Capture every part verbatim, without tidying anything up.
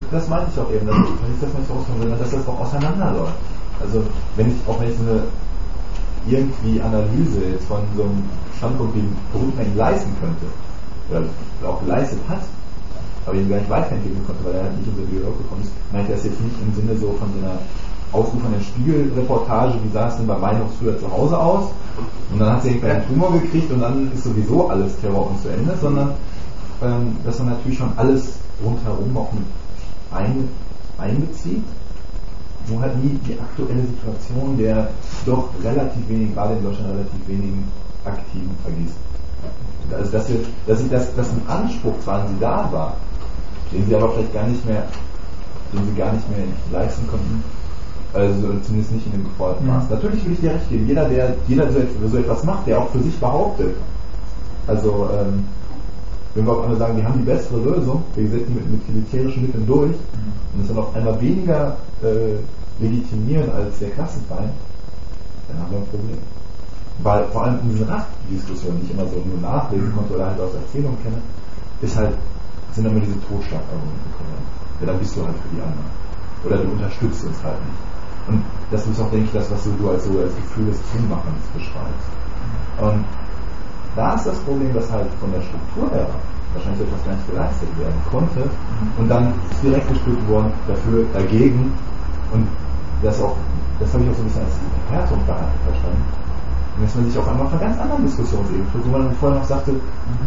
Das meinte ich auch eben, dass, nicht, dass man es rauskommen will, dass das auch auseinanderläuft. Also wenn ich auch wenn ich so eine irgendwie Analyse jetzt von so einem Standpunkt wie Bruckner ihn leisten könnte, oder auch geleistet hat, aber ihn gar nicht weiterentwickeln konnte, weil er halt nicht in so ein Dialog gekommen ist, meinte er das jetzt nicht im Sinne so von so einer ausufernden Spiegelreportage, wie sah es denn bei Meinungs früher zu Hause aus, und dann hat sie irgendwie einen Tumor gekriegt und dann ist sowieso alles Terror und zu Ende, sondern ähm, dass man natürlich schon alles rundherum auch mit ein, einbezieht, nur halt nie die aktuelle Situation der doch relativ wenigen, gerade in Deutschland relativ wenigen Aktiven vergisst. Also dass, wir, dass, ich, dass, dass ein Anspruch zwar an sie da war, den sie aber vielleicht gar nicht mehr, den sie gar nicht mehr leisten konnten, also zumindest nicht in dem geforderten Maß. Mhm. Natürlich will ich dir recht geben, jeder, der jeder so, so etwas macht, der auch für sich behauptet, also ähm, wenn wir auf einmal sagen, wir haben die bessere Lösung, wir setzen mit, mit militärischen Mitteln durch, mhm. und es dann auf einmal weniger äh, legitimieren als der Klassenfeind, dann haben wir ein Problem. Weil vor allem in diesen Rassendiskussionen, die ich immer so nur nachlesen konnte oder halt aus Erzählungen kenne, ist halt, sind immer diese Totschlagargumente gekommen. Ja, dann bist du halt für die anderen. Oder du unterstützt uns halt nicht. Und das ist auch, denke ich, das, was du als, so als Gefühl des Zumachens beschreibst. Und da ist das Problem, dass halt von der Struktur her wahrscheinlich etwas gar nicht geleistet werden konnte, und dann ist direkt gespielt worden dafür, dagegen, und das auch, das habe ich auch so ein bisschen als Verhärtung verstanden, und dass man sich auf einmal von ganz anderen Diskussionsebenen tut, wo man vorher noch sagte,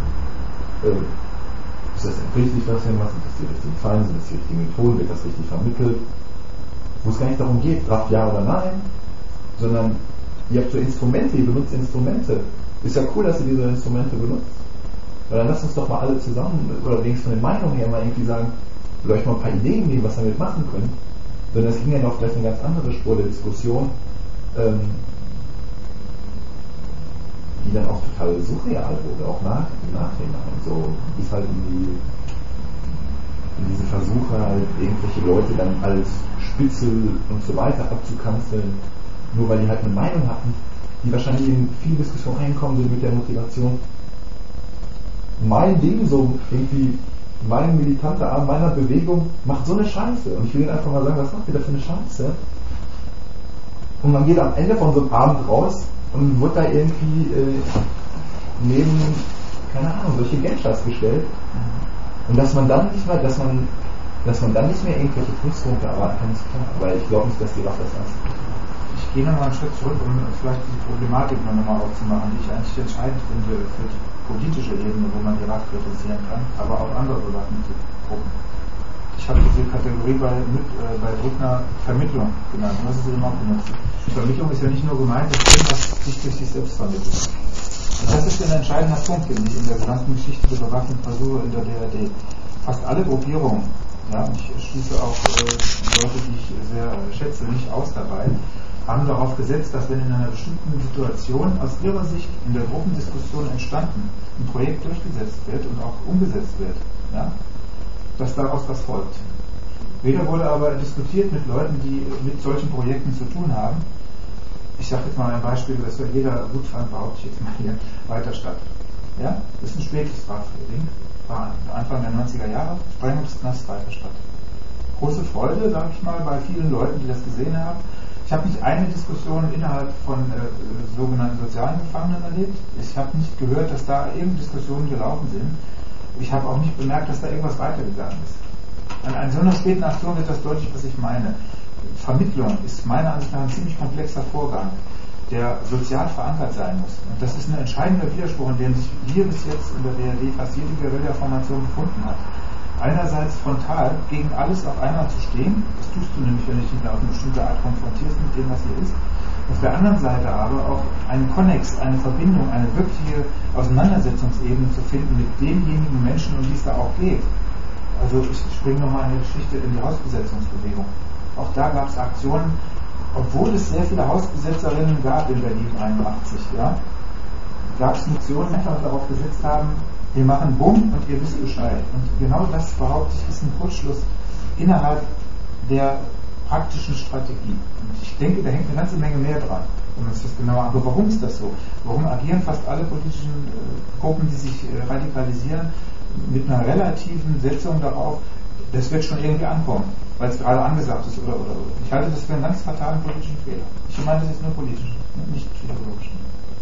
äh, ist das richtig, was wir machen, ist das die richtigen Fallen, sind das die richtigen Methoden, wird das richtig vermittelt, wo es gar nicht darum geht, Kraft ja oder nein, sondern ihr habt so Instrumente, ihr benutzt Instrumente. Ist ja cool, dass ihr diese Instrumente benutzt. Weil dann lasst uns doch mal alle zusammen, oder wenigstens von den Meinungen her mal irgendwie sagen, oder euch mal ein paar Ideen geben, was wir damit machen können. Sondern es ging ja noch vielleicht eine ganz andere Spur der Diskussion, ähm, die dann auch total surreal wurde, auch nach, im Nachhinein. So ist halt in, die, in diese Versuche halt irgendwelche Leute dann als Spitzel und so weiter abzukanzeln, nur weil die halt eine Meinung hatten, die wahrscheinlich in viele Diskussionen reinkommen sind mit der Motivation, mein Ding, so irgendwie mein militanter Arm meiner Bewegung macht so eine Scheiße, und ich will Ihnen einfach mal sagen, was macht ihr da für eine Scheiße? Und man geht am Ende von so einem Abend raus und wird da irgendwie äh, neben, keine Ahnung, solche Genschers gestellt, und dass man dann nicht mehr, dass man dass man dann nicht mehr irgendwelche Pluspunkte erwarten kann, ist klar, aber ich glaube nicht, dass die Waffe das ist. Ich gehe nochmal einen Schritt zurück, um vielleicht die Problematik nochmal aufzumachen, die ich eigentlich entscheidend finde für die politische Ebene, wo man Irak kritisieren kann, aber auch andere bewaffnete Gruppen. Ich habe diese Kategorie bei, mit, äh, bei Bruckner Vermittlung genannt, und das ist eben auch benutzt. Die Vermittlung ist ja nicht nur gemeint, das Ding, was sich durch sich selbst vermittelt. Und das ist ein entscheidender Punkt, finde ich, in der gesamten Geschichte der bewaffneten Versuche in der D R D. Fast alle Gruppierungen, ja, ich schließe auch äh, Leute, die ich sehr äh, schätze, nicht aus dabei, haben darauf gesetzt, dass wenn in einer bestimmten Situation aus ihrer Sicht in der Gruppendiskussion entstanden ein Projekt durchgesetzt wird und auch umgesetzt wird, ja, dass daraus was folgt. Weder wurde aber diskutiert mit Leuten, die mit solchen Projekten zu tun haben. Ich sage jetzt mal ein Beispiel, das ja jeder gut fand, behaupte ich jetzt mal hier, Weiterstadt. Ja, das ist ein spätes Ding, war Anfang der neunziger Jahre, Sprengungsknast Weiterstadt. Große Freude, sage ich mal, bei vielen Leuten, die das gesehen haben. Ich habe nicht eine Diskussion innerhalb von äh, sogenannten sozialen Gefangenen erlebt. Ich habe nicht gehört, dass da irgendeine Diskussionen gelaufen sind. Ich habe auch nicht bemerkt, dass da irgendwas weitergegangen ist. An einer so einer späten Aktion wird das deutlich, was ich meine. Vermittlung ist meiner Ansicht nach ein ziemlich komplexer Vorgang, der sozial verankert sein muss. Und das ist ein entscheidender Widerspruch, in dem sich hier bis jetzt in der D R D fast jede Guerilla-Formation gefunden hat. Einerseits frontal gegen alles auf einmal zu stehen, das tust du nämlich, wenn du dich nicht auf eine bestimmte Art konfrontierst mit dem, was hier ist. Auf der anderen Seite aber auch einen Konnex, eine Verbindung, eine wirkliche Auseinandersetzungsebene zu finden mit denjenigen Menschen, um die es da auch geht. Also ich springe nochmal eine Geschichte in die Hausbesetzungsbewegung. Auch da gab es Aktionen, obwohl es sehr viele Hausbesetzerinnen gab in Berlin einundachtzig, ja, gab es Missionen, die einfach darauf gesetzt haben, wir machen Bumm und ihr wisst Bescheid. Und genau das, behaupte ich, ist ein Kurzschluss innerhalb der praktischen Strategie. Und ich denke, da hängt eine ganze Menge mehr dran, wenn man sich das genauer anschaut. Aber warum ist das so? Warum agieren fast alle politischen äh, Gruppen, die sich äh, radikalisieren, mit einer relativen Setzung darauf, das wird schon irgendwie ankommen, weil es gerade angesagt ist oder, oder, oder. Ich halte das für einen ganz fatalen politischen Fehler. Ich meine das jetzt nur politisch, nicht psychologisch.